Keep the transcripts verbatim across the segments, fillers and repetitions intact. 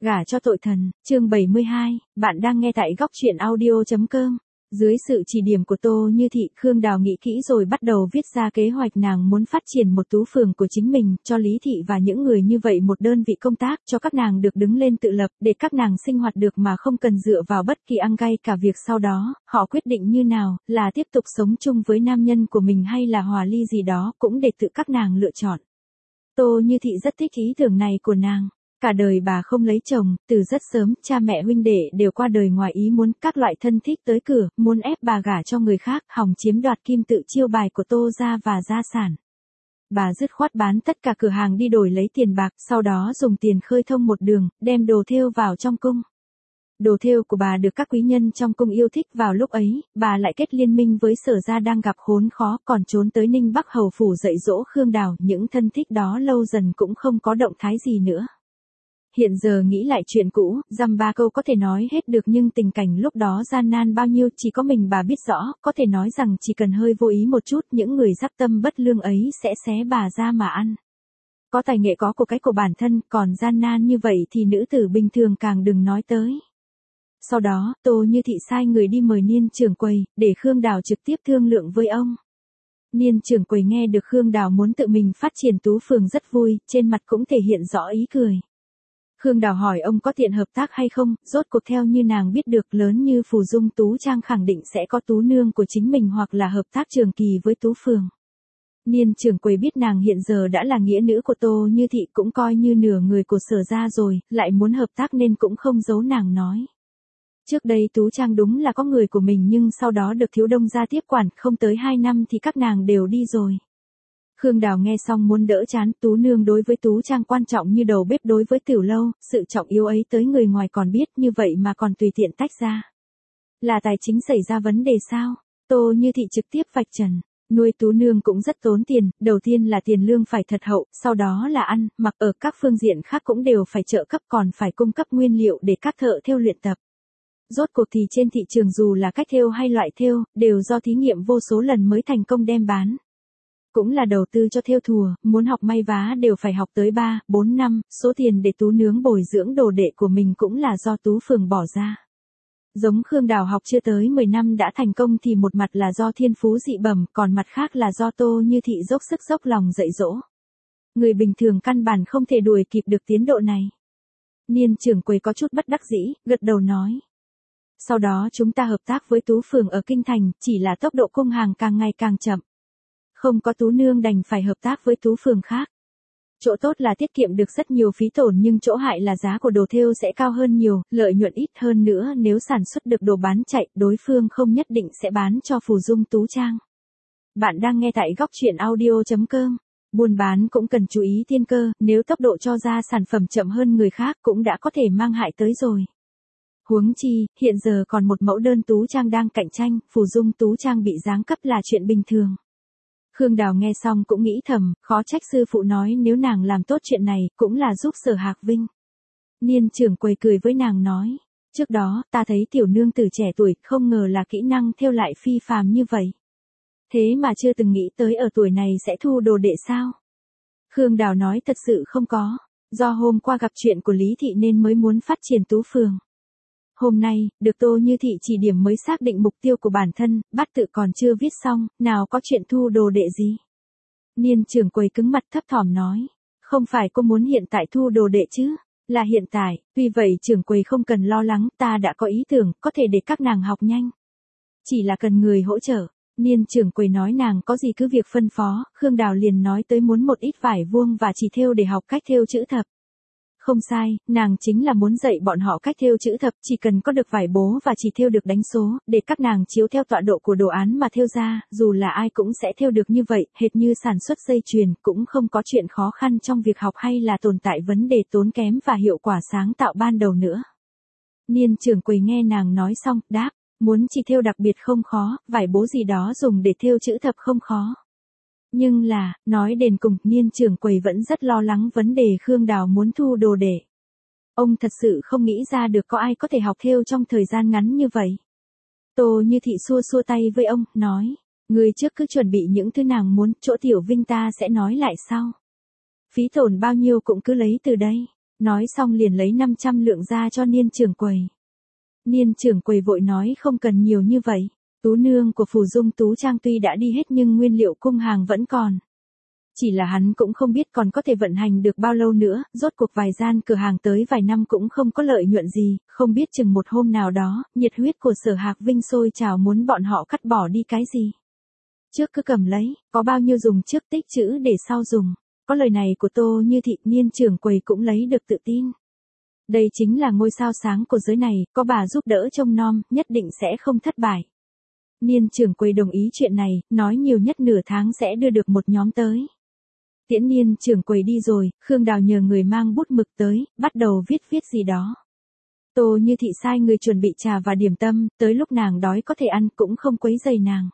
Gả cho tội thần, chương bảy mươi hai, bạn đang nghe tại góc truyện audio.com. Dưới sự chỉ điểm của Tô Như Thị, Khương Đào nghĩ kỹ rồi bắt đầu viết ra kế hoạch nàng muốn phát triển một tú phường của chính mình, cho Lý Thị và những người như vậy một đơn vị công tác, cho các nàng được đứng lên tự lập, để các nàng sinh hoạt được mà không cần dựa vào bất kỳ ăn cay cả việc sau đó, họ quyết định như nào, là tiếp tục sống chung với nam nhân của mình hay là hòa ly gì đó, cũng để tự các nàng lựa chọn. Tô Như Thị rất thích ý tưởng này của nàng. Cả đời bà không lấy chồng, từ rất sớm, cha mẹ huynh đệ đều qua đời ngoài ý muốn, các loại thân thích tới cửa, muốn ép bà gả cho người khác, hòng chiếm đoạt kim tự chiêu bài của Tô gia và gia sản. Bà dứt khoát bán tất cả cửa hàng đi đổi lấy tiền bạc, sau đó dùng tiền khơi thông một đường, đem đồ thêu vào trong cung. Đồ thêu của bà được các quý nhân trong cung yêu thích, vào lúc ấy, bà lại kết liên minh với Sở gia đang gặp khốn khó, còn trốn tới Ninh Bắc hầu phủ dạy dỗ Khương Đào, những thân thích đó lâu dần cũng không có động thái gì nữa. Hiện giờ nghĩ lại chuyện cũ, dăm ba câu có thể nói hết được, nhưng tình cảnh lúc đó gian nan bao nhiêu chỉ có mình bà biết rõ, có thể nói rằng chỉ cần hơi vô ý một chút, những người dắc tâm bất lương ấy sẽ xé bà ra mà ăn. Có tài nghệ có của cái của bản thân, còn gian nan như vậy thì nữ tử bình thường càng đừng nói tới. Sau đó, Tô Như Thị sai người đi mời Niên trưởng quầy, để Khương Đào trực tiếp thương lượng với ông. Niên trưởng quầy nghe được Khương Đào muốn tự mình phát triển tú phường rất vui, trên mặt cũng thể hiện rõ ý cười. Khương Đào hỏi ông có tiện hợp tác hay không, rốt cuộc theo như nàng biết được, lớn như Phù Dung Tú Trang khẳng định sẽ có tú nương của chính mình hoặc là hợp tác trường kỳ với tú phường. Niên trưởng quầy biết nàng hiện giờ đã là nghĩa nữ của Tô Như Thị, cũng coi như nửa người của Sở gia rồi, lại muốn hợp tác nên cũng không giấu nàng nói. Trước đây Tú Trang đúng là có người của mình, nhưng sau đó được Thiếu Đông gia tiếp quản, không tới hai năm thì các nàng đều đi rồi. Khương Đào nghe xong muốn đỡ chán, tú nương đối với Tú Trang quan trọng như đầu bếp đối với tiểu lâu, sự trọng yếu ấy tới người ngoài còn biết, như vậy mà còn tùy tiện tách ra. Là tài chính xảy ra vấn đề sao? Tô Như Thị trực tiếp vạch trần. Nuôi tú nương cũng rất tốn tiền, đầu tiên là tiền lương phải thật hậu, sau đó là ăn, mặc, ở các phương diện khác cũng đều phải trợ cấp, còn phải cung cấp nguyên liệu để các thợ thêu luyện tập. Rốt cuộc thì trên thị trường dù là cách thêu hay loại thêu, đều do thí nghiệm vô số lần mới thành công đem bán. Cũng là đầu tư cho thêu thùa, muốn học may vá đều phải học tới ba, bốn năm, số tiền để tú nướng bồi dưỡng đồ đệ của mình cũng là do tú phường bỏ ra. Giống Khương Đào học chưa tới mười năm đã thành công thì một mặt là do thiên phú dị bẩm, còn mặt khác là do Tô Như Thị dốc sức dốc lòng dạy dỗ. Người bình thường căn bản không thể đuổi kịp được tiến độ này. Niên trưởng quầy có chút bất đắc dĩ, gật đầu nói. Sau đó chúng ta hợp tác với tú phường ở Kinh Thành, chỉ là tốc độ cung hàng càng ngày càng chậm. Không có tú nương đành phải hợp tác với tú phường khác. Chỗ tốt là tiết kiệm được rất nhiều phí tổn, nhưng chỗ hại là giá của đồ thêu sẽ cao hơn nhiều, lợi nhuận ít hơn nữa, nếu sản xuất được đồ bán chạy, đối phương không nhất định sẽ bán cho Phù Dung Tú Trang. Bạn đang nghe tại góc truyện audio.com. Buôn bán cũng cần chú ý tiên cơ, nếu tốc độ cho ra sản phẩm chậm hơn người khác cũng đã có thể mang hại tới rồi. Huống chi, hiện giờ còn một mẫu đơn Tú Trang đang cạnh tranh, Phù Dung Tú Trang bị giáng cấp là chuyện bình thường. Khương Đào nghe xong cũng nghĩ thầm, khó trách sư phụ nói nếu nàng làm tốt chuyện này, cũng là giúp Sở Hạc Vinh. Niên trưởng quầy cười với nàng nói, trước đó, ta thấy tiểu nương tử trẻ tuổi, không ngờ là kỹ năng thêu lại phi phàm như vậy. Thế mà chưa từng nghĩ tới ở tuổi này sẽ thu đồ đệ sao? Khương Đào nói thật sự không có, do hôm qua gặp chuyện của Lý Thị nên mới muốn phát triển tú phường. Hôm nay, được Tô Như Thị chỉ điểm mới xác định mục tiêu của bản thân, bát tự còn chưa viết xong, nào có chuyện thu đồ đệ gì. Niên trưởng quầy cứng mặt thấp thỏm nói, không phải cô muốn hiện tại thu đồ đệ chứ, là hiện tại, vì vậy trưởng quầy không cần lo lắng, ta đã có ý tưởng, có thể để các nàng học nhanh. Chỉ là cần người hỗ trợ. Niên trưởng quầy nói nàng có gì cứ việc phân phó, Khương Đào liền nói tới muốn một ít vải vuông và chỉ thêu để học cách thêu chữ thập. Không sai, nàng chính là muốn dạy bọn họ cách thêu chữ thập, chỉ cần có được vải bố và chỉ thêu được đánh số, để các nàng chiếu theo tọa độ của đồ án mà thêu ra, dù là ai cũng sẽ thêu được như vậy, hệt như sản xuất dây chuyền, cũng không có chuyện khó khăn trong việc học hay là tồn tại vấn đề tốn kém và hiệu quả sáng tạo ban đầu nữa. Niên trưởng quầy nghe nàng nói xong, đáp, muốn chỉ thêu đặc biệt không khó, vải bố gì đó dùng để thêu chữ thập không khó. Nhưng là, nói đến cùng, niên trưởng quầy vẫn rất lo lắng vấn đề Khương Đào muốn thu đồ đệ. Ông thật sự không nghĩ ra được có ai có thể học thêu trong thời gian ngắn như vậy. Tô Như Thị xua xua tay với ông, nói, người trước cứ chuẩn bị những thứ nàng muốn, chỗ tiểu Vinh ta sẽ nói lại sau. Phí tổn bao nhiêu cũng cứ lấy từ đây. Nói xong liền lấy năm trăm lượng ra cho Niên trưởng quầy. Niên trưởng quầy vội nói không cần nhiều như vậy. Tú nương của Phù Dung Tú Trang tuy đã đi hết nhưng nguyên liệu cung hàng vẫn còn. Chỉ là hắn cũng không biết còn có thể vận hành được bao lâu nữa, rốt cuộc vài gian cửa hàng tới vài năm cũng không có lợi nhuận gì, không biết chừng một hôm nào đó, nhiệt huyết của Sở Hạc Vinh sôi trào muốn bọn họ cắt bỏ đi cái gì. Trước cứ cầm lấy, có bao nhiêu dùng trước tích trữ để sau dùng. Có lời này của Tô Như Thị, Niên trưởng quầy cũng lấy được tự tin. Đây chính là ngôi sao sáng của giới này, có bà giúp đỡ trông nom, nhất định sẽ không thất bại. Niên trưởng quầy đồng ý chuyện này, nói nhiều nhất nửa tháng sẽ đưa được một nhóm tới. Tiễn Niên trưởng quầy đi rồi, Khương Đào nhờ người mang bút mực tới, bắt đầu viết viết gì đó. Tô Như Thị sai người chuẩn bị trà và điểm tâm, tới lúc nàng đói có thể ăn cũng không quấy rầy nàng.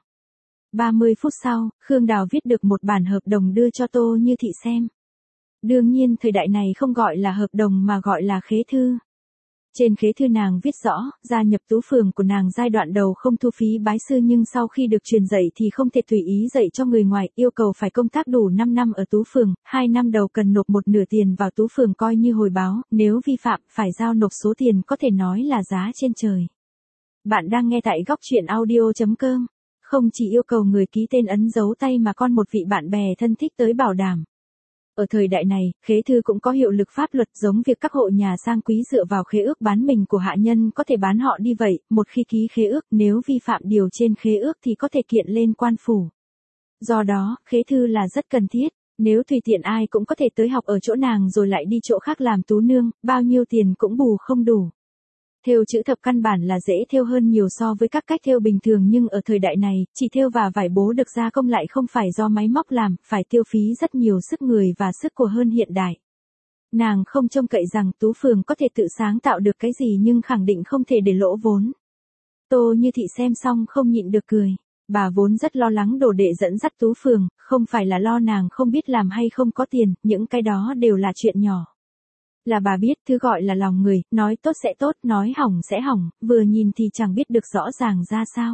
ba mươi phút sau, Khương Đào viết được một bản hợp đồng đưa cho Tô Như Thị xem. Đương nhiên thời đại này không gọi là hợp đồng mà gọi là khế thư. Trên khế thư nàng viết rõ, gia nhập tú phường của nàng giai đoạn đầu không thu phí bái sư nhưng sau khi được truyền dạy thì không thể tùy ý dạy cho người ngoài, yêu cầu phải công tác đủ năm năm ở tú phường, hai năm đầu cần nộp một nửa tiền vào tú phường coi như hồi báo, nếu vi phạm phải giao nộp số tiền có thể nói là giá trên trời. Bạn đang nghe tại góc truyện audio chấm com. Không chỉ yêu cầu người ký tên ấn dấu tay mà còn một vị bạn bè thân thích tới bảo đảm. Ở thời đại này, khế thư cũng có hiệu lực pháp luật giống việc các hộ nhà sang quý dựa vào khế ước bán mình của hạ nhân có thể bán họ đi vậy, một khi ký khế ước nếu vi phạm điều trên khế ước thì có thể kiện lên quan phủ. Do đó, khế thư là rất cần thiết, nếu tùy tiện ai cũng có thể tới học ở chỗ nàng rồi lại đi chỗ khác làm tú nương, bao nhiêu tiền cũng bù không đủ. Thêu chữ thập căn bản là dễ thêu hơn nhiều so với các cách thêu bình thường nhưng ở thời đại này, chỉ thêu và vải bố được gia công lại không phải do máy móc làm, phải tiêu phí rất nhiều sức người và sức của hơn hiện đại. Nàng không trông cậy rằng tú phường có thể tự sáng tạo được cái gì nhưng khẳng định không thể để lỗ vốn. Tô Như Thị xem xong không nhịn được cười. Bà vốn rất lo lắng đồ đệ dẫn dắt tú phường, không phải là lo nàng không biết làm hay không có tiền, những cái đó đều là chuyện nhỏ. Là bà biết thứ gọi là lòng người, nói tốt sẽ tốt, nói hỏng sẽ hỏng, vừa nhìn thì chẳng biết được rõ ràng ra sao.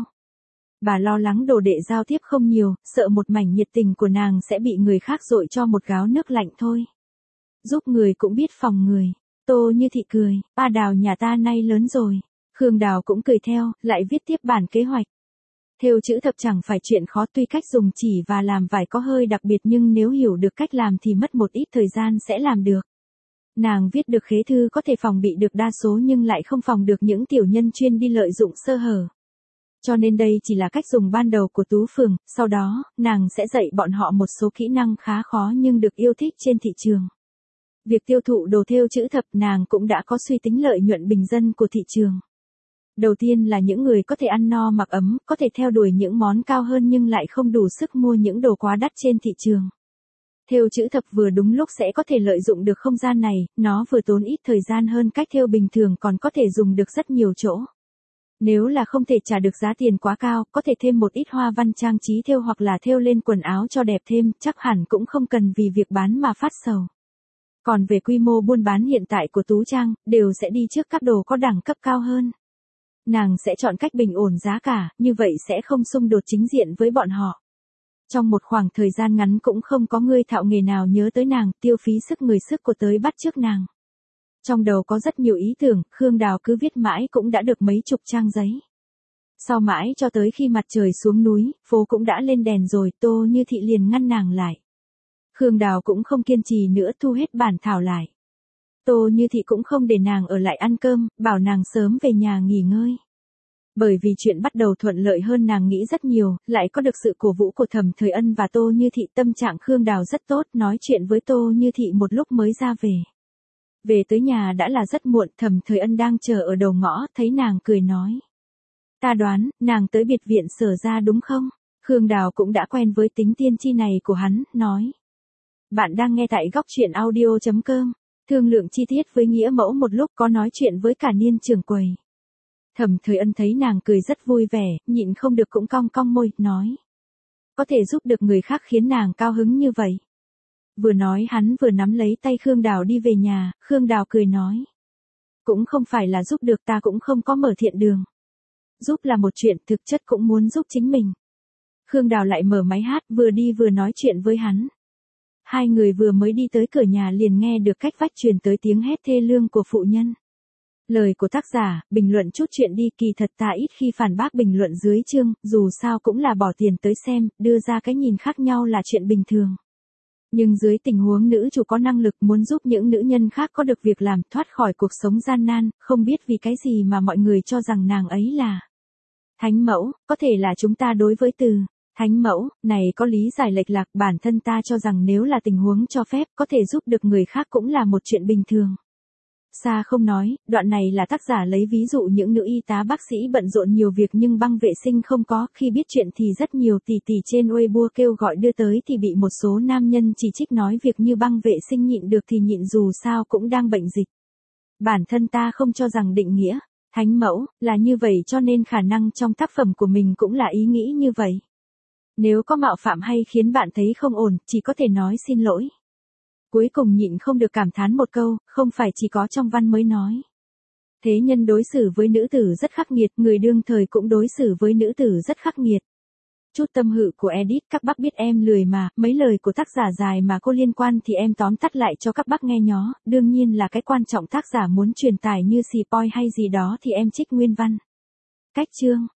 Bà lo lắng đồ đệ giao tiếp không nhiều, sợ một mảnh nhiệt tình của nàng sẽ bị người khác dội cho một gáo nước lạnh thôi. Giúp người cũng biết phòng người. Tô Như Thị cười, ba Đào nhà ta nay lớn rồi. Khương Đào cũng cười theo, lại viết tiếp bản kế hoạch. Thêu chữ thập chẳng phải chuyện khó, tuy cách dùng chỉ và làm vải có hơi đặc biệt nhưng nếu hiểu được cách làm thì mất một ít thời gian sẽ làm được. Nàng viết được khế thư có thể phòng bị được đa số nhưng lại không phòng được những tiểu nhân chuyên đi lợi dụng sơ hở. Cho nên đây chỉ là cách dùng ban đầu của tú phường, sau đó, nàng sẽ dạy bọn họ một số kỹ năng khá khó nhưng được yêu thích trên thị trường. Việc tiêu thụ đồ thêu chữ thập nàng cũng đã có suy tính lợi nhuận bình dân của thị trường. Đầu tiên là những người có thể ăn no mặc ấm, có thể theo đuổi những món cao hơn nhưng lại không đủ sức mua những đồ quá đắt trên thị trường. Thêu chữ thập vừa đúng lúc sẽ có thể lợi dụng được không gian này, nó vừa tốn ít thời gian hơn cách thêu bình thường còn có thể dùng được rất nhiều chỗ. Nếu là không thể trả được giá tiền quá cao, có thể thêm một ít hoa văn trang trí thêu hoặc là thêu lên quần áo cho đẹp thêm, chắc hẳn cũng không cần vì việc bán mà phát sầu. Còn về quy mô buôn bán hiện tại của Tú Trang, đều sẽ đi trước các đồ có đẳng cấp cao hơn. Nàng sẽ chọn cách bình ổn giá cả, như vậy sẽ không xung đột chính diện với bọn họ. Trong một khoảng thời gian ngắn cũng không có người thạo nghề nào nhớ tới nàng, tiêu phí sức người sức của tới bắt trước nàng. Trong đầu có rất nhiều ý tưởng, Khương Đào cứ viết mãi cũng đã được mấy chục trang giấy. Sau mãi cho tới khi mặt trời xuống núi, phố cũng đã lên đèn rồi, Tô Như Thị liền ngăn nàng lại. Khương Đào cũng không kiên trì nữa thu hết bản thảo lại. Tô Như Thị cũng không để nàng ở lại ăn cơm, bảo nàng sớm về nhà nghỉ ngơi. Bởi vì chuyện bắt đầu thuận lợi hơn nàng nghĩ rất nhiều, lại có được sự cổ vũ của Thẩm Thời Ân và Tô Như Thị, tâm trạng Khương Đào rất tốt, nói chuyện với Tô Như Thị một lúc mới ra về. Về tới nhà đã là rất muộn, Thẩm Thời Ân đang chờ ở đầu ngõ, thấy nàng cười nói. Ta đoán, nàng tới biệt viện Sở ra đúng không? Khương Đào cũng đã quen với tính tiên tri này của hắn, nói. Bạn đang nghe tại góc truyện audio chấm com, thương lượng chi tiết với Nghĩa Mẫu một lúc có nói chuyện với cả Niên trưởng quầy. Thẩm Thời Ân thấy nàng cười rất vui vẻ, nhịn không được cũng cong cong môi, nói. Có thể giúp được người khác khiến nàng cao hứng như vậy. Vừa nói hắn vừa nắm lấy tay Khương Đào đi về nhà, Khương Đào cười nói. Cũng không phải là giúp được, ta cũng không có mở thiện đường. Giúp là một chuyện, thực chất cũng muốn giúp chính mình. Khương Đào lại mở máy hát, vừa đi vừa nói chuyện với hắn. Hai người vừa mới đi tới cửa nhà liền nghe được cách vách truyền tới tiếng hét thê lương của phụ nhân. Lời của tác giả, bình luận chút chuyện đi, kỳ thật ta ít khi phản bác bình luận dưới chương, dù sao cũng là bỏ tiền tới xem, đưa ra cái nhìn khác nhau là chuyện bình thường. Nhưng dưới tình huống nữ chủ có năng lực muốn giúp những nữ nhân khác có được việc làm, thoát khỏi cuộc sống gian nan, không biết vì cái gì mà mọi người cho rằng nàng ấy là thánh mẫu, có thể là chúng ta đối với từ thánh mẫu này có lý giải lệch lạc, bản thân ta cho rằng nếu là tình huống cho phép, có thể giúp được người khác cũng là một chuyện bình thường. Xa không nói, đoạn này là tác giả lấy ví dụ những nữ y tá bác sĩ bận rộn nhiều việc nhưng băng vệ sinh không có, khi biết chuyện thì rất nhiều tỷ tỷ trên Weibo kêu gọi đưa tới thì bị một số nam nhân chỉ trích nói việc như băng vệ sinh nhịn được thì nhịn, dù sao cũng đang bệnh dịch. Bản thân ta không cho rằng định nghĩa thánh mẫu là như vậy, cho nên khả năng trong tác phẩm của mình cũng là ý nghĩ như vậy. Nếu có mạo phạm hay khiến bạn thấy không ổn, chỉ có thể nói xin lỗi. Cuối cùng nhịn không được cảm thán một câu, không phải chỉ có trong văn mới nói. Thế nhân đối xử với nữ tử rất khắc nghiệt, người đương thời cũng đối xử với nữ tử rất khắc nghiệt. Chút tâm hự của edit, các bác biết em lười mà, mấy lời của tác giả dài mà cô liên quan thì em tóm tắt lại cho các bác nghe nhó, đương nhiên là cái quan trọng tác giả muốn truyền tải như spoil hay gì đó thì em trích nguyên văn. Cách chương